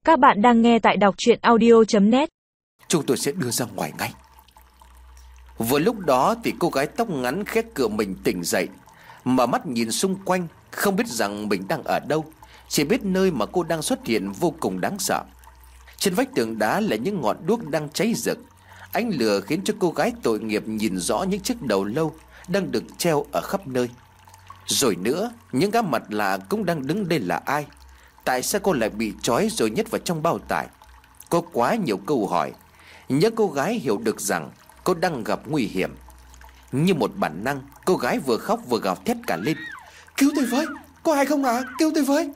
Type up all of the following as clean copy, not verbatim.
Các bạn đang nghe tại đọc truyện audio.net. Chúng tôi sẽ đưa ra ngoài ngay. Vừa lúc đó thì cô gái tóc ngắn khét cửa mình tỉnh dậy, mở mắt nhìn xung quanh, không biết rằng mình đang ở đâu, chỉ biết nơi mà cô đang xuất hiện vô cùng đáng sợ. Trên vách tường đá là những ngọn đuốc đang cháy rực. Ánh lửa khiến cho cô gái tội nghiệp nhìn rõ những chiếc đầu lâu đang được treo ở khắp nơi. Rồi nữa, những gã mặt lạ cũng đang đứng đây là ai? Tại sao cô lại bị trói rồi nhét vào trong bao tải? Có quá nhiều câu hỏi. Những cô gái hiểu được rằng cô đang gặp nguy hiểm. Như một bản năng, cô gái vừa khóc vừa gào thét cả lên: "Cứu tôi với! Có ai không ạ? Cứu tôi với!"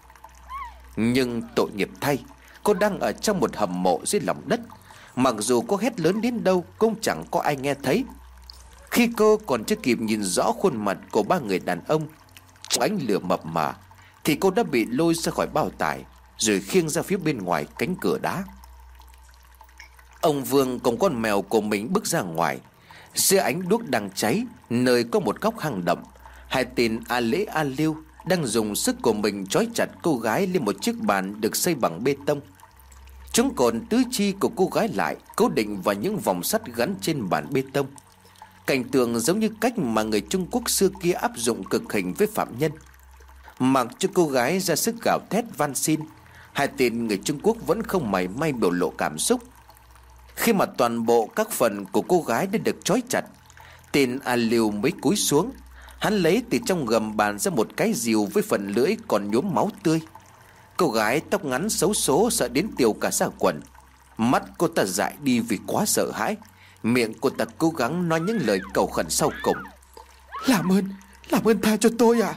Nhưng tội nghiệp thay, cô đang ở trong một hầm mộ dưới lòng đất. Mặc dù cô hét lớn đến đâu cũng chẳng có ai nghe thấy. Khi cô còn chưa kịp nhìn rõ khuôn mặt của ba người đàn ông trong ánh lửa mập mờ, thì cô đã bị lôi ra khỏi bao tải rồi khiêng ra phía bên ngoài cánh cửa đá. Ông Vương cùng con mèo của mình bước ra ngoài. Dưới ánh đuốc đang cháy, nơi có một góc hang động, hai tên A Lễ A Liêu đang dùng sức của mình trói chặt cô gái lên một chiếc bàn được xây bằng bê tông. Chúng còn tứ chi của cô gái lại, cố định vào những vòng sắt gắn trên bàn bê tông. Cảnh tượng giống như cách mà người Trung Quốc xưa kia áp dụng cực hình với phạm nhân. Mặc cho cô gái ra sức gào thét van xin, hai tên người Trung Quốc vẫn không mảy may biểu lộ cảm xúc. Khi mà toàn bộ các phần của cô gái đã được trói chặt, tên A Liêu mới cúi xuống. Hắn lấy từ trong gầm bàn ra một cái rìu với phần lưỡi còn nhuốm máu tươi. Cô gái tóc ngắn xấu số sợ đến tiêu cả da quần. Mắt cô ta dại đi vì quá sợ hãi. Miệng cô ta cố gắng nói những lời cầu khẩn sau cùng: làm ơn tha cho tôi ạ."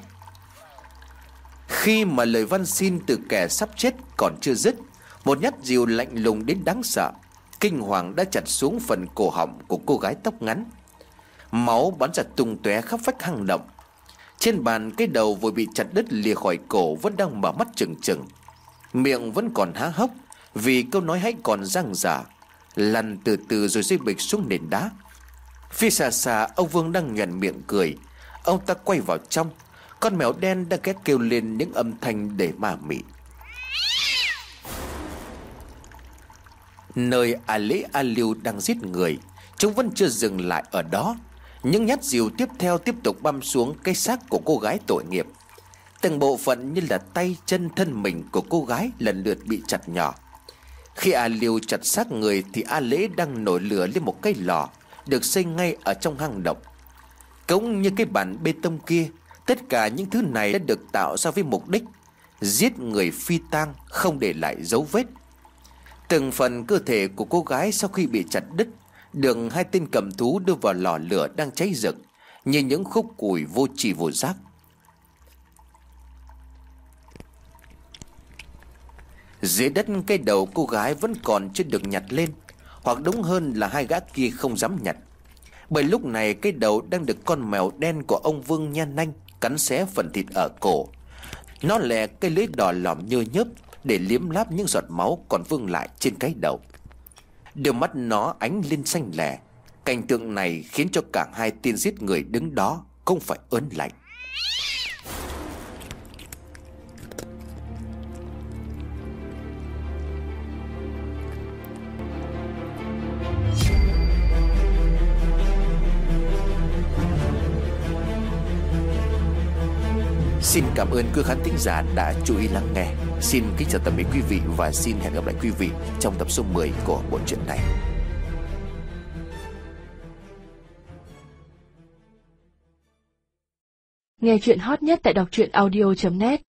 Khi mà lời van xin từ kẻ sắp chết còn chưa dứt, một nhát rìu lạnh lùng đến đáng sợ, kinh hoàng đã chặt xuống phần cổ họng của cô gái tóc ngắn. Máu bắn ra tung tóe khắp vách hang động. Trên bàn, cái đầu vừa bị chặt đứt lìa khỏi cổ vẫn đang mở mắt trừng trừng, miệng vẫn còn há hốc vì câu nói hãy còn dang dở, lăn từ từ rồi rơi bịch xuống nền đá. Phía xa xa, ông Vương đang nhoẻn miệng cười. Ông ta quay vào trong. Con mèo đen đã ghét kêu lên những âm thanh để ma mị. Nơi A Lễ A Liêu đang giết người, chúng vẫn chưa dừng lại ở đó. Những nhát rìu tiếp theo tiếp tục băm xuống cái xác của cô gái tội nghiệp. Từng bộ phận như là tay, chân, thân mình của cô gái lần lượt bị chặt nhỏ. Khi A Liêu chặt xác người thì A Lễ đang nổi lửa lên một cái lò được xây ngay ở trong hang động. Cũng như cái bàn bê tông kia, tất cả những thứ này đã được tạo ra với mục đích giết người phi tang, không để lại dấu vết. Từng phần cơ thể của cô gái sau khi bị chặt đứt được hai tên cầm thú đưa vào lò lửa đang cháy rực như những khúc củi vô tri vô giác. Dưới đất, cái đầu cô gái vẫn còn chưa được nhặt lên, hoặc đúng hơn là hai gã kia không dám nhặt. Bởi lúc này cái đầu đang được con mèo đen của ông Vương nhe nanh cắn xé phần thịt ở cổ. Nó lè cái lưỡi đỏ lòm nhơ nhớp để liếm láp những giọt máu còn vương lại trên cái đầu. Đôi mắt nó ánh lên xanh lè. Cảnh tượng này khiến cho cả hai tên giết người đứng đó không phải ớn lạnh. Xin cảm ơn quý khán thính giả đã chú ý lắng nghe. Xin kính chào tạm biệt quý vị và xin hẹn gặp lại quý vị trong tập số 10 của bộ truyện này. Nghe truyện hot nhất tại đọc truyện audio.net.